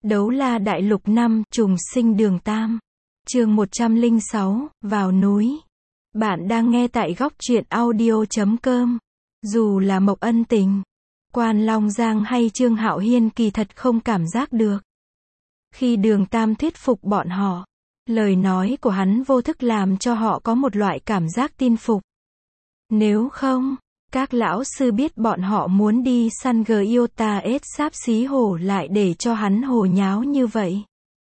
Đấu La Đại Lục 5, Trùng Sinh Đường Tam. Chương 106, vào núi. Bạn đang nghe tại góc truyện audio.com. Dù là Mộc Ân Tình, Quan Long Giang hay Trương Hạo Hiên kỳ thật không cảm giác được. Khi Đường Tam thuyết phục bọn họ, lời nói của hắn vô thức làm cho họ có một loại cảm giác tin phục. Nếu không, các lão sư biết bọn họ muốn đi săn Gyota S sáp xí hổ lại để cho hắn hồ nháo như vậy.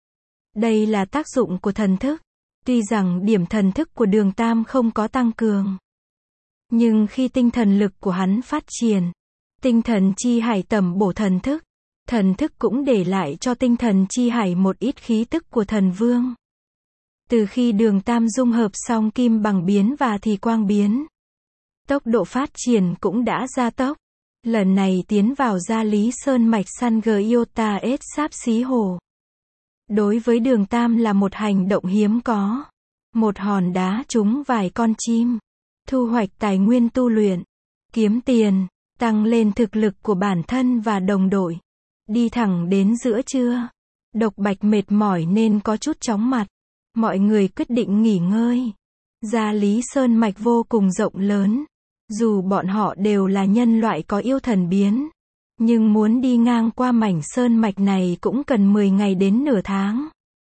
Đây là tác dụng của thần thức. Tuy rằng điểm thần thức của Đường Tam không có tăng cường, nhưng khi tinh thần lực của hắn phát triển, tinh thần chi hải tẩm bổ thần thức cũng để lại cho tinh thần chi hải một ít khí tức của thần vương. Từ khi Đường Tam dung hợp xong kim bằng biến và thì quang biến, tốc độ phát triển cũng đã gia tốc. Lần này tiến vào Gia Lý Sơn mạch săn Gyota S sáp xí hổ, đối với Đường Tam là một hành động hiếm có. Một hòn đá trúng vài con chim, thu hoạch tài nguyên tu luyện, kiếm tiền, tăng lên thực lực của bản thân và đồng đội. Đi thẳng đến giữa trưa, Độc Bạch mệt mỏi nên có chút chóng mặt. Mọi người quyết định nghỉ ngơi. Gia Lý Sơn mạch vô cùng rộng lớn. Dù bọn họ đều là nhân loại có yêu thần biến, nhưng muốn đi ngang qua mảnh sơn mạch này cũng cần 10 ngày đến nửa tháng.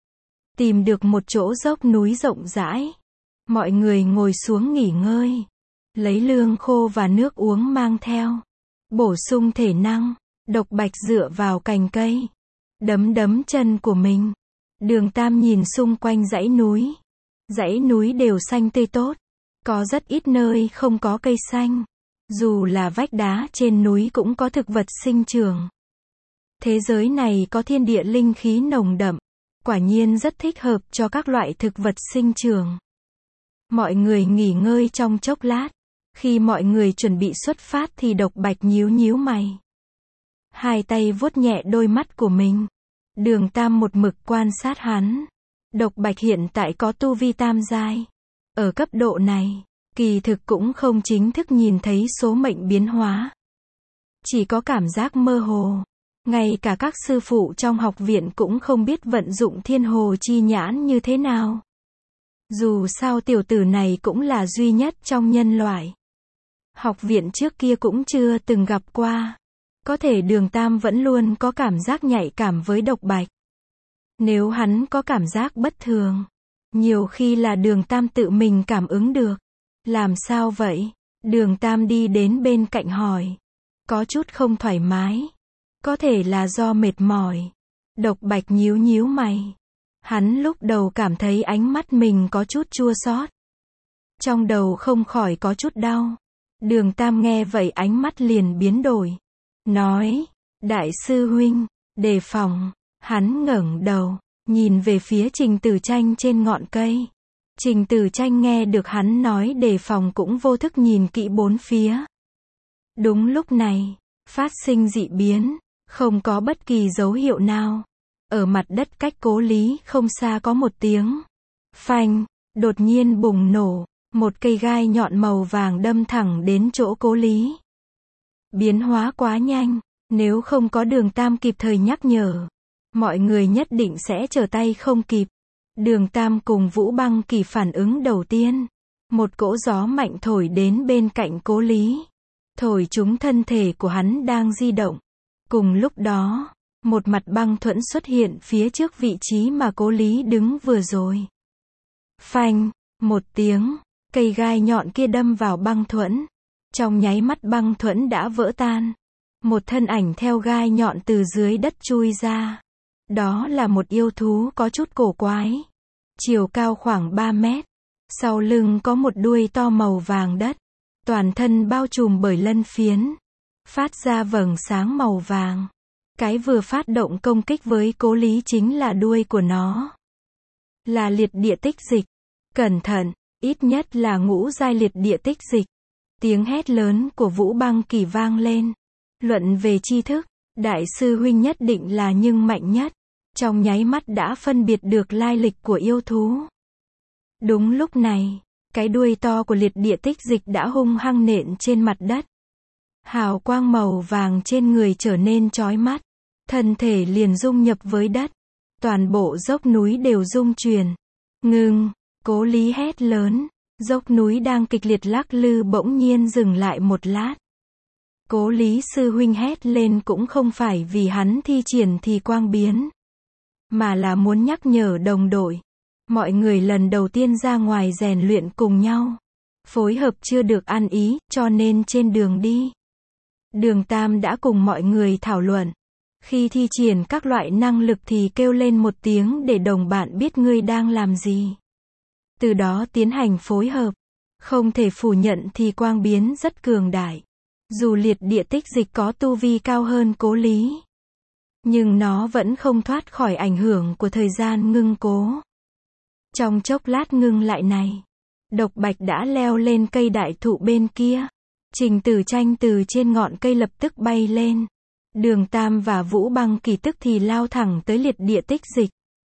Tìm được một chỗ dốc núi rộng rãi, mọi người ngồi xuống nghỉ ngơi, lấy lương khô và nước uống mang theo, bổ sung thể năng. Độc Bạch dựa vào cành cây, đấm chân của mình. Đường Tam nhìn xung quanh dãy núi đều xanh tươi tốt, có rất ít nơi không có cây xanh. Dù là vách đá trên núi cũng có thực vật sinh trưởng. Thế giới này có thiên địa linh khí nồng đậm, quả nhiên rất thích hợp cho các loại thực vật sinh trưởng. Mọi người nghỉ ngơi trong chốc lát. Khi mọi người chuẩn bị xuất phát thì Độc Bạch nhíu mày, hai tay vuốt nhẹ đôi mắt của mình. Đường Tam một mực quan sát hắn. Độc Bạch hiện tại có tu vi tam giai. Ở cấp độ này, kỳ thực cũng không chính thức nhìn thấy số mệnh biến hóa, chỉ có cảm giác mơ hồ. Ngay cả các sư phụ trong học viện cũng không biết vận dụng thiên hồ chi nhãn như thế nào. Dù sao tiểu tử này cũng là duy nhất trong nhân loại. Học viện trước kia cũng chưa từng gặp qua. Có thể Đường Tam vẫn luôn có cảm giác nhạy cảm với Độc Bạch. Nếu hắn có cảm giác bất thường, nhiều khi là Đường Tam tự mình cảm ứng được. Làm sao vậy? Đường Tam đi đến bên cạnh hỏi. Có chút không thoải mái. Có thể là do mệt mỏi. Độc Bạch nhíu mày. Hắn lúc đầu cảm thấy ánh mắt mình có chút chua xót, trong đầu không khỏi có chút đau. Đường Tam nghe vậy ánh mắt liền biến đổi, nói, đại sư huynh, đề phòng. Hắn ngẩng đầu, nhìn về phía Trình Tử Tranh trên ngọn cây. Trình Tử Tranh nghe được hắn nói đề phòng cũng vô thức nhìn kỹ bốn phía. Đúng lúc này, phát sinh dị biến, không có bất kỳ dấu hiệu nào. Ở mặt đất cách Cố Lý không xa có một tiếng phanh, đột nhiên bùng nổ, một cây gai nhọn màu vàng đâm thẳng đến chỗ Cố Lý. Biến hóa quá nhanh, nếu không có Đường Tam kịp thời nhắc nhở, mọi người nhất định sẽ trở tay không kịp. Đường Tam cùng Vũ Băng Kỳ phản ứng đầu tiên. Một cỗ gió mạnh thổi đến bên cạnh Cố Lý, thổi trúng thân thể của hắn đang di động. Cùng lúc đó, một mặt băng thuẫn xuất hiện phía trước vị trí mà Cố Lý đứng vừa rồi. Phanh, một tiếng, cây gai nhọn kia đâm vào băng thuẫn. Trong nháy mắt băng thuẫn đã vỡ tan. Một thân ảnh theo gai nhọn từ dưới đất chui ra. Đó là một yêu thú có chút cổ quái. Chiều cao khoảng 3 mét. Sau lưng có một đuôi to màu vàng đất. Toàn thân bao trùm bởi lân phiến, phát ra vầng sáng màu vàng. Cái vừa phát động công kích với Cố Lý chính là đuôi của nó. Là liệt địa tích dịch. Cẩn thận, ít nhất là ngũ giai liệt địa tích dịch. Tiếng hét lớn của Vũ Băng Kỳ vang lên. Luận về tri thức, đại sư huynh nhất định là nhưng mạnh nhất. Trong nháy mắt đã phân biệt được lai lịch của yêu thú. Đúng lúc này, cái đuôi to của liệt địa tích dịch đã hung hăng nện trên mặt đất. Hào quang màu vàng trên người trở nên chói mắt. thân thể liền dung nhập với đất. Toàn bộ dốc núi đều rung chuyển. Ngưng, Cố Lý hét lớn. Dốc núi đang kịch liệt lắc lư bỗng nhiên dừng lại một lát. Cố Lý sư huynh hét lên cũng không phải vì hắn thi triển thì quang biến, mà là muốn nhắc nhở đồng đội. Mọi người lần đầu tiên ra ngoài rèn luyện cùng nhau. Phối hợp chưa được ăn ý, cho nên trên đường đi, Đường Tam đã cùng mọi người thảo luận. Khi thi triển các loại năng lực thì kêu lên một tiếng để đồng bạn biết ngươi đang làm gì. Từ đó tiến hành phối hợp. Không thể phủ nhận thì quang biến rất cường đại. Dù liệt địa tích dịch có tu vi cao hơn Cố Lý, nhưng nó vẫn không thoát khỏi ảnh hưởng của thời gian ngưng cố. Trong chốc lát ngưng lại này, Độc Bạch đã leo lên cây đại thụ bên kia. Trình Tử Tranh từ trên ngọn cây lập tức bay lên. Đường Tam và Vũ Băng Kỳ tức thì lao thẳng tới liệt địa tích dịch.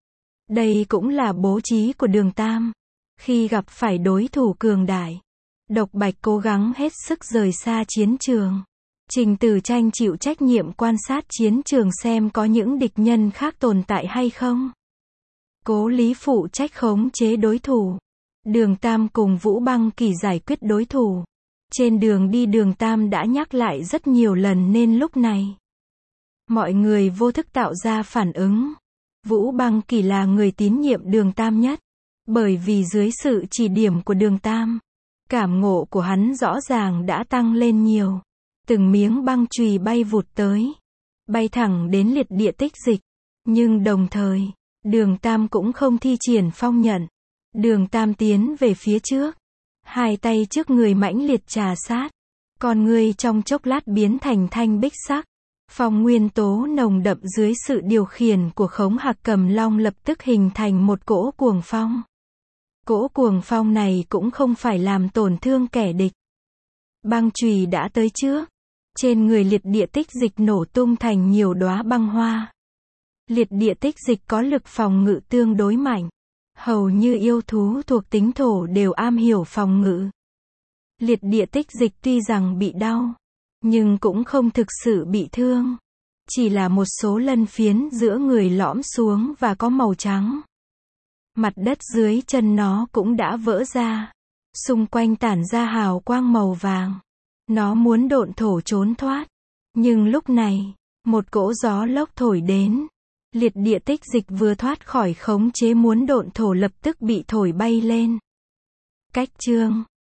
Đây cũng là bố trí của Đường Tam. Khi gặp phải đối thủ cường đại, Độc Bạch cố gắng hết sức rời xa chiến trường. Trình Tử Tranh chịu trách nhiệm quan sát chiến trường xem có những địch nhân khác tồn tại hay không. Cố Lý phụ trách khống chế đối thủ. Đường Tam cùng Vũ Băng Kỳ giải quyết đối thủ. Trên đường đi Đường Tam đã nhắc lại rất nhiều lần nên lúc này mọi người vô thức tạo ra phản ứng. Vũ Băng Kỳ là người tín nhiệm Đường Tam nhất. Bởi vì dưới sự chỉ điểm của Đường Tam, cảm ngộ của hắn rõ ràng đã tăng lên nhiều. Từng miếng băng chùy bay vụt tới, bay thẳng đến liệt địa tích dịch. Nhưng đồng thời, Đường Tam cũng không thi triển phong nhận. Đường Tam tiến về phía trước, hai tay trước người mãnh liệt trà sát. Con người trong chốc lát biến thành thanh bích sắc. Phong nguyên tố nồng đậm dưới sự điều khiển của Khống Hạc Cầm Long lập tức hình thành một cỗ cuồng phong. Cỗ cuồng phong này cũng không phải làm tổn thương kẻ địch. Băng chùy đã tới trước. Trên người liệt địa tích dịch nổ tung thành nhiều đóa băng hoa. Liệt địa tích dịch có lực phòng ngự tương đối mạnh. Hầu như yêu thú thuộc tính thổ đều am hiểu phòng ngự. Liệt địa tích dịch tuy rằng bị đau, nhưng cũng không thực sự bị thương. Chỉ là một số lân phiến giữa người lõm xuống và có màu trắng. Mặt đất dưới chân nó cũng đã vỡ ra. Xung quanh tản ra hào quang màu vàng. Nó muốn độn thổ trốn thoát. Nhưng lúc này, một cỗ gió lốc thổi đến. Liệt địa tích dịch vừa thoát khỏi khống chế muốn độn thổ lập tức bị thổi bay lên. Cách chương